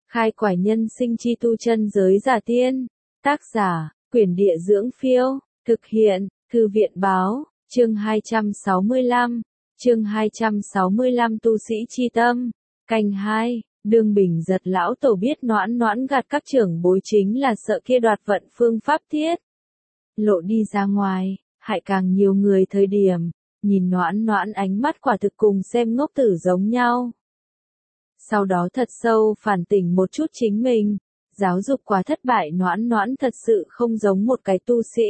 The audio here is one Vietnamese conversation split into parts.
Khai quải nhân sinh chi tu chân giới giả tiên. Tác giả, Quyển Địa Dưỡng Phiêu. Thực hiện, Thư viện Báo. Chương 265. Chương 265 Tu sĩ chi tâm. Canh 2. Đương Bình Giật lão tổ biết Noãn Noãn gạt các trưởng bối chính là sợ kia đoạt vận phương pháp thiết. Lộ đi ra ngoài, hại càng nhiều người thời điểm, nhìn Noãn Noãn ánh mắt quả thực cùng xem ngốc tử giống nhau. Sau đó thật sâu phản tỉnh một chút chính mình, giáo dục quá thất bại Noãn Noãn thật sự không giống một cái tu sĩ.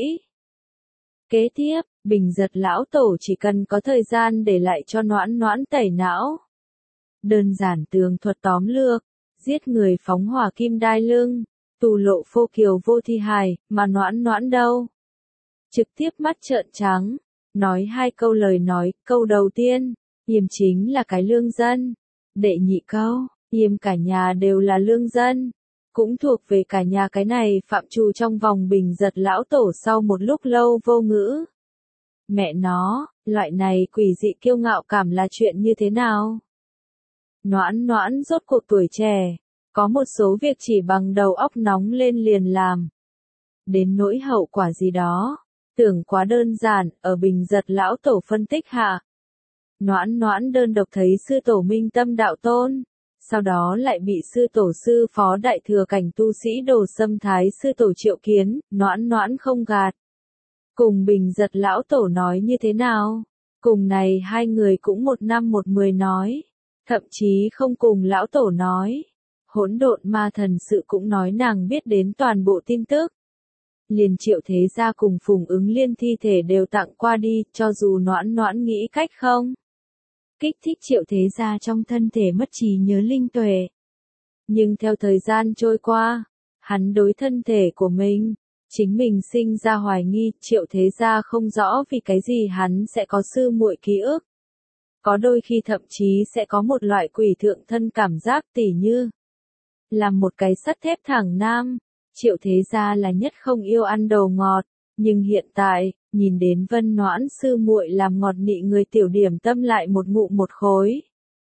Kế tiếp, Bình Giật lão tổ chỉ cần có thời gian để lại cho Noãn Noãn tẩy não. Đơn giản tường thuật tóm lược, giết người phóng hỏa kim đai lưng, tù lộ phô kiều vô thi hài, mà Noãn Noãn đâu. Trực tiếp mắt trợn trắng, nói hai câu lời nói, câu đầu tiên, Yêm chính là cái lương dân. Đệ nhị câu, Yêm cả nhà đều là lương dân. Cũng thuộc về cả nhà cái này phạm trù trong vòng Bình Giật lão tổ sau một lúc lâu vô ngữ. Mẹ nó, loại này quỷ dị kiêu ngạo cảm là chuyện như thế nào? Noãn Noãn rốt cuộc tuổi trẻ, có một số việc chỉ bằng đầu óc nóng lên liền làm. Đến nỗi hậu quả gì đó, tưởng quá đơn giản, ở Bình Giật lão tổ phân tích hạ. Noãn Noãn đơn độc thấy sư tổ Minh Tâm đạo tôn, sau đó lại bị sư tổ sư phó đại thừa cảnh tu sĩ Đồ Xâm Thái sư tổ Triệu Kiến, Noãn Noãn không gạt. Cùng Bình Giật lão tổ nói như thế nào? Cùng này hai người cũng một năm một mười nói, thậm chí không cùng lão tổ nói. Hỗn độn ma thần sự cũng nói nàng biết đến toàn bộ tin tức. Liền Triệu Thế Gia cùng Phùng Ứng Liên thi thể đều tặng qua đi, cho dù Noãn Noãn nghĩ cách không kích thích Triệu Thế Gia trong thân thể mất trí nhớ linh tuệ. Nhưng theo thời gian trôi qua, hắn đối thân thể của mình, chính mình sinh ra hoài nghi, Triệu Thế Gia không rõ vì cái gì hắn sẽ có sư muội ký ức. Có đôi khi thậm chí sẽ có một loại quỷ thượng thân cảm giác tỉ như làm một cái sắt thép thẳng nam. Triệu Thế Gia là nhất không yêu ăn đồ ngọt, nhưng hiện tại, nhìn đến Vân Noãn sư muội làm ngọt nị người tiểu điểm tâm lại một ngụm một khối.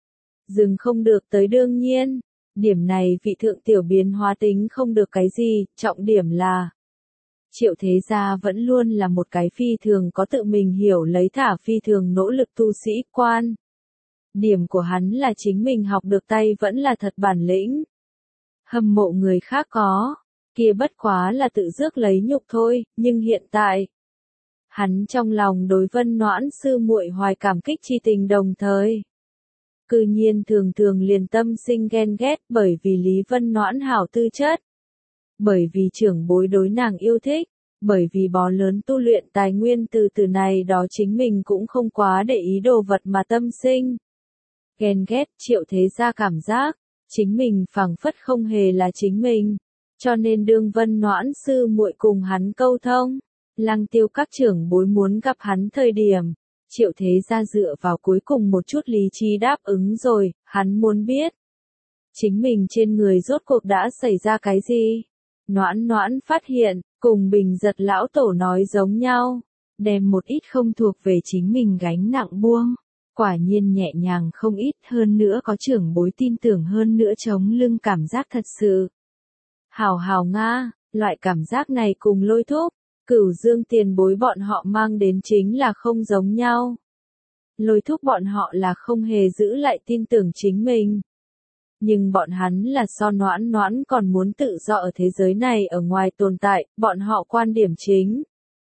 Dừng không được tới đương nhiên, điểm này vị thượng tiểu biến hóa tính không được cái gì, trọng điểm là Triệu Thế Gia vẫn luôn là một cái phi thường có tự mình hiểu lấy thả phi thường nỗ lực tu sĩ quan. Điểm của hắn là chính mình học được tay vẫn là thật bản lĩnh. Hâm mộ người khác có, kia bất quá là tự rước lấy nhục thôi, nhưng hiện tại, hắn trong lòng đối Vân Noãn sư muội hoài cảm kích chi tình đồng thời. Cư nhiên thường thường liền tâm sinh ghen ghét bởi vì Lý Vân Noãn hảo tư chất. Bởi vì trưởng bối đối nàng yêu thích, bởi vì bó lớn tu luyện tài nguyên từ này đó chính mình cũng không quá để ý đồ vật mà tâm sinh. Ghen ghét Triệu Thế Gia cảm giác, chính mình phảng phất không hề là chính mình, cho nên đương Vân Noãn sư muội cùng hắn câu thông, Lăng Tiêu các trưởng bối muốn gặp hắn thời điểm, Triệu Thế Gia dựa vào cuối cùng một chút lý trí đáp ứng rồi, hắn muốn biết chính mình trên người rốt cuộc đã xảy ra cái gì. Noãn Noãn phát hiện, cùng Bình Giật lão tổ nói giống nhau, đem một ít không thuộc về chính mình gánh nặng buông, quả nhiên nhẹ nhàng không ít, hơn nữa có trưởng bối tin tưởng, hơn nữa chống lưng cảm giác thật sự hào hào nga, loại cảm giác này cùng Lôi Thúc, Cửu Dương tiền bối bọn họ mang đến chính là không giống nhau. Lôi Thúc bọn họ là không hề giữ lại tin tưởng chính mình. Nhưng bọn hắn là so Noãn Noãn còn muốn tự do ở thế giới này ở ngoài tồn tại, bọn họ quan điểm chính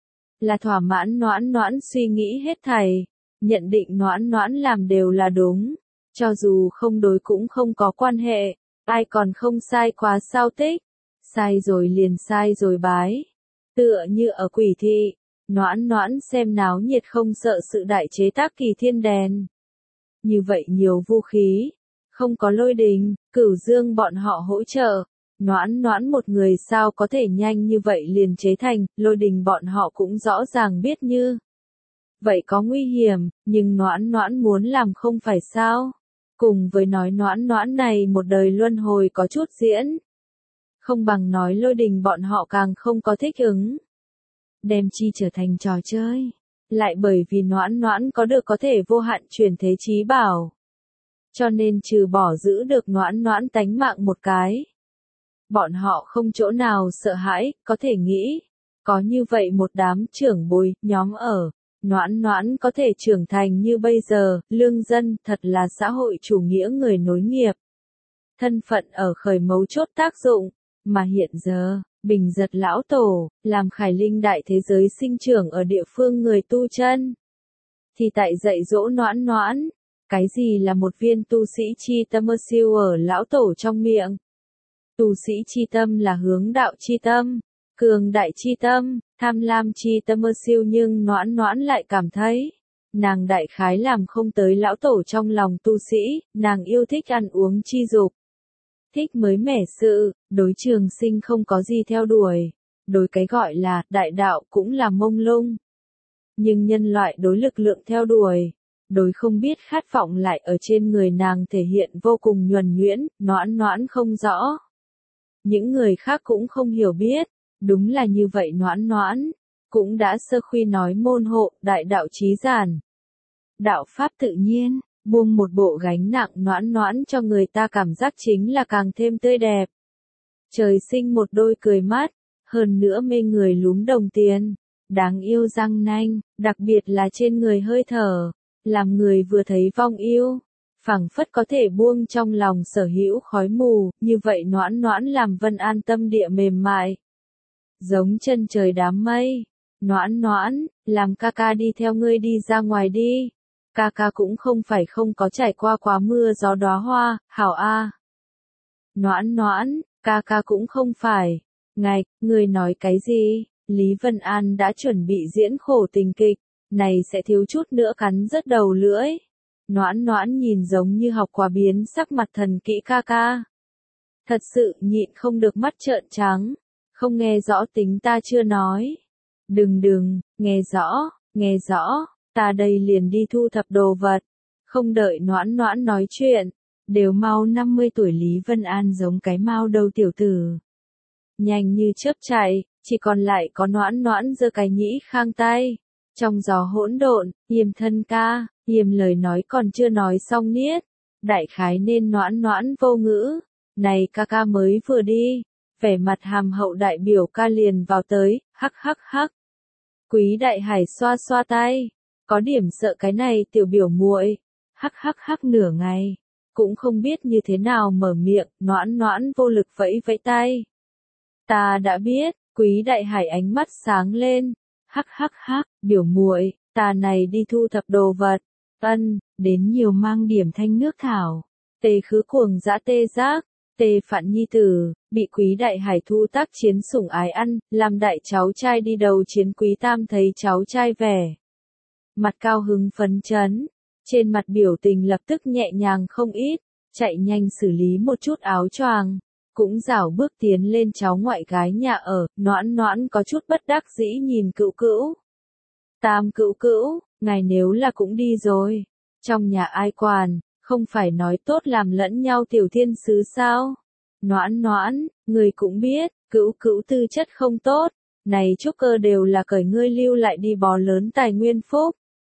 là thỏa mãn Noãn Noãn suy nghĩ hết thảy, nhận định Noãn Noãn làm đều là đúng, cho dù không đối cũng không có quan hệ, ai còn không sai quá sao tích, sai rồi liền sai rồi bái. Tựa như ở Quỷ Thị, Noãn Noãn xem náo nhiệt không sợ sự đại chế tác Kỳ Thiên đèn. Như vậy nhiều vũ khí, không có Lôi Đình, Cửu Dương bọn họ hỗ trợ, Noãn Noãn một người sao có thể nhanh như vậy liền chế thành, Lôi Đình bọn họ cũng rõ ràng biết như vậy có nguy hiểm, nhưng Noãn Noãn muốn làm không phải sao? Cùng với nói Noãn Noãn này một đời luân hồi có chút diễn, không bằng nói Lôi Đình bọn họ càng không có thích ứng. Đem chi trở thành trò chơi, lại bởi vì Noãn Noãn có được có thể vô hạn chuyển thế chí bảo. Cho nên trừ bỏ giữ được Noãn Noãn tánh mạng một cái, Bọn họ không chỗ nào sợ hãi, có thể nghĩ. Có như vậy một đám trưởng bối, nhóm ở. Noãn Noãn có thể trưởng thành như bây giờ, lương dân, thật là xã hội chủ nghĩa người nối nghiệp. Thân phận ở khởi mấu chốt tác dụng, mà hiện giờ, Bình Giật lão tổ, làm Khải Linh đại thế giới sinh trưởng ở địa phương người tu chân. Thì tại dạy dỗ Noãn Noãn, cái gì là một viên tu sĩ chi tâm siêu ở lão tổ trong miệng. Tu sĩ chi tâm là hướng đạo chi tâm, cường đại chi tâm, tham lam chi tâm siêu, nhưng Noãn Noãn lại cảm thấy, nàng đại khái làm không tới lão tổ trong lòng tu sĩ, nàng yêu thích ăn uống chi dục. Thích mới mẻ sự, đối trường sinh không có gì theo đuổi, đối cái gọi là đại đạo cũng là mông lung. Nhưng nhân loại đối lực lượng theo đuổi, đối không biết khát vọng lại ở trên người nàng thể hiện vô cùng nhuần nhuyễn, Noãn Noãn không rõ. Những người khác cũng không hiểu biết, đúng là như vậy Noãn Noãn, cũng đã sơ khuy nói môn hộ, đại đạo chí giản. Đạo pháp tự nhiên, buông một bộ gánh nặng Noãn Noãn cho người ta cảm giác chính là càng thêm tươi đẹp. Trời sinh một đôi cười mắt, hơn nữa mê người lúm đồng tiền, đáng yêu răng nanh, đặc biệt là trên người hơi thở, làm người vừa thấy vong yêu, phảng phất có thể buông trong lòng sở hữu khói mù, như vậy Noãn Noãn làm Vân An tâm địa mềm mại. Giống chân trời đám mây, Noãn Noãn, làm ca ca đi theo ngươi đi ra ngoài đi. Ca ca cũng không phải không có trải qua quá mưa gió đóa hoa, hảo a. Noãn Noãn, ca ca cũng không phải. Ngạch, ngươi nói cái gì? Lý Vân An đã chuẩn bị diễn khổ tình kịch, này sẽ thiếu chút nữa cắn rớt đầu lưỡi. Noãn Noãn nhìn giống như học quá biến sắc mặt thần kỹ ca ca. Thật sự nhịn không được mắt trợn trắng, không nghe rõ tính ta chưa nói. Đừng, nghe rõ, ta đây liền đi thu thập đồ vật. Không đợi Noãn Noãn nói chuyện, đều mau 50 tuổi Lý Vân An giống cái mao đầu tiểu tử. Nhanh như chớp chạy, chỉ còn lại có Noãn Noãn giơ cái nhĩ khang tay. Trong gió hỗn độn, Yêm thân ca, Yêm lời nói còn chưa nói xong niết. Đại khái nên Noãn Noãn vô ngữ. Này ca ca mới vừa đi, vẻ mặt hàm hậu đại biểu ca liền vào tới, hắc hắc hắc. Quý đại hải xoa xoa tay, có điểm sợ cái này tiểu biểu muội, hắc hắc hắc nửa ngày, cũng không biết như thế nào mở miệng, Noãn Noãn vô lực vẫy vẫy tay. Ta đã biết, quý đại hải ánh mắt sáng lên, hắc hắc hắc, biểu muội, ta này đi thu thập đồ vật, đến nhiều mang điểm thanh nước thảo, tê khứ cuồng dã tê giác. Tê Phạn nhi tử, bị quý đại hải thu tác chiến sủng ái ăn, làm đại cháu trai đi đầu chiến quý tam thấy cháu trai vẻ. Mặt cao hứng phấn chấn, trên mặt biểu tình lập tức nhẹ nhàng không ít, chạy nhanh xử lý một chút áo choàng, cũng rảo bước tiến lên cháu ngoại gái nhà ở, Noãn Noãn có chút bất đắc dĩ nhìn Cữu Cữu. Tam Cữu Cữu, ngài nếu là cũng đi rồi, trong nhà ai quản. Không phải nói tốt làm lẫn nhau tiểu thiên sứ sao? Noãn Noãn, người cũng biết, Cữu Cữu tư chất không tốt, này trúc cơ đều là cởi ngươi lưu lại đi bò lớn tài nguyên phúc.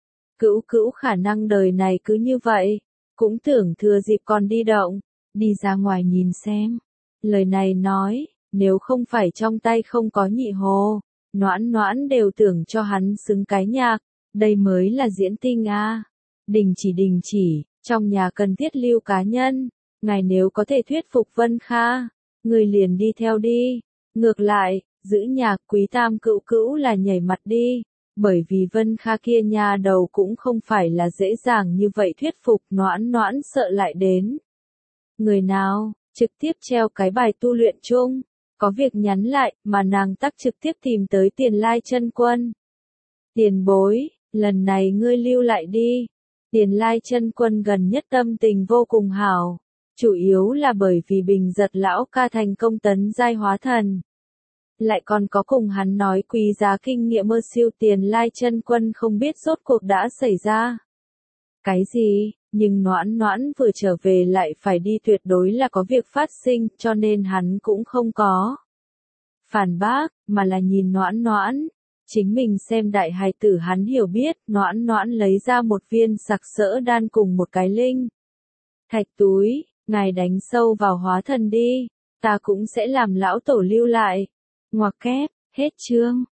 Cữu Cữu khả năng đời này cứ như vậy, cũng tưởng thừa dịp còn đi động, đi ra ngoài nhìn xem. Lời này nói, nếu không phải trong tay không có nhị hồ, Noãn Noãn đều tưởng cho hắn xứng cái nhạc, đây mới là diễn tinh a. Đình chỉ. Trong nhà cần thiết lưu cá nhân, ngài nếu có thể thuyết phục Vân Kha, người liền đi theo đi. Ngược lại, giữ nhà quý tam Cữu Cữu là nhảy mặt đi, bởi vì Vân Kha kia nhà đầu cũng không phải là dễ dàng như vậy thuyết phục, Noãn Noãn sợ lại đến. Người nào, trực tiếp treo cái bài tu luyện chung, có việc nhắn lại, mà nàng tắc trực tiếp tìm tới Tiền Lai Chân Quân. Tiền bối, lần này ngươi lưu lại đi. Tiền Lai Chân Quân gần nhất tâm tình vô cùng hảo, chủ yếu là bởi vì Bình Giật lão ca thành công tấn giai hóa thần. Lại còn có cùng hắn nói quý giá kinh nghiệm mơ siêu. Tiền Lai Chân Quân không biết rốt cuộc đã xảy ra cái gì, nhưng Noãn Noãn vừa trở về lại phải đi, tuyệt đối là có việc phát sinh, cho nên hắn cũng không có phản bác, mà là nhìn Noãn Noãn. Chính mình xem đại hài tử hắn hiểu biết, Noãn Noãn lấy ra một viên sặc sỡ đan cùng một cái linh thạch túi, ngài đánh sâu vào hóa thần đi. ta cũng sẽ làm lão tổ lưu lại. Ngoặc kép, hết chương.